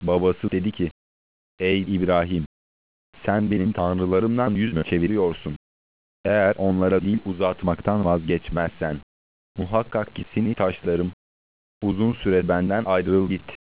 Babası dedi ki, ey İbrahim, sen benim tanrılarımdan yüz mü çeviriyorsun? Eğer onlara dil uzatmaktan vazgeçmezsen, muhakkak ki seni taşlarım. Uzun süre benden ayrıl git.